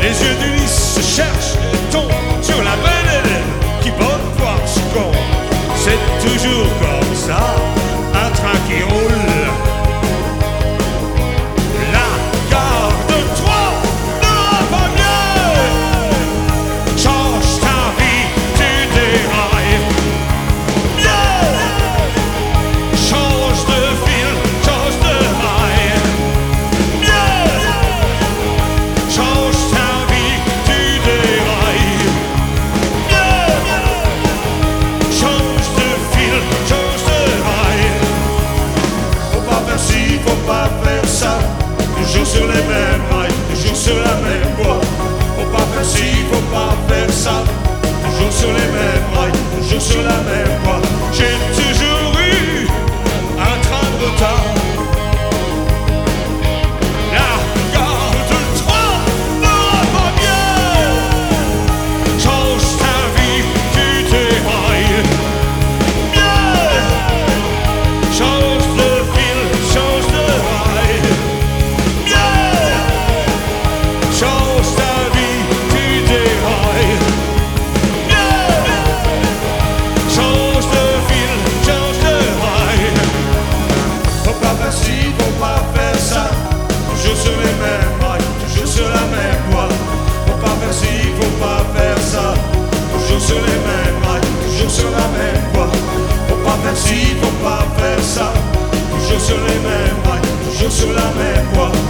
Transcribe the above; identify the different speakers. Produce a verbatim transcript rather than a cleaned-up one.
Speaker 1: Les yeux d'Ulysse cherchent le ton sur la belle Hélène qui va voir ce con. C'est toujours comme ça, un train qui roule. La gare de Troyes ne va pas mieux. Change ta vie, tu dérailles. Mieux. Change de fil, change de rail. Mieux. Change ta vie, tu dérailles. Mieux. Change de fil, change de rail. Faut pas faire ci, faut pas faire ça. Toujours sur les mêmes rails, toujours sur la même voie. Faut pas faire ci, faut pas faire ça. Toujours sur les mêmes rails, toujours sur la même voie. J'ai toujours eu un train de retard. La gare de Troyes ne va pas bien. Change ta vie, tu dérailles. Mieux. Change de fil, change de rail. Mieux. Change ta vie, tu dérailles. Mieux. Change de fil, change de rail. Faut pas faire ci, faut pas faire ça. Toujours sur les mêmes rails, toujours sur la même voie. Faut pas faire ci, faut pas faire ça. Toujours sur les mêmes rails, toujours sur la même voie. Faut pas faire ci, faut pas faire ça. Toujours sur les mêmes rails, toujours sur la même voie.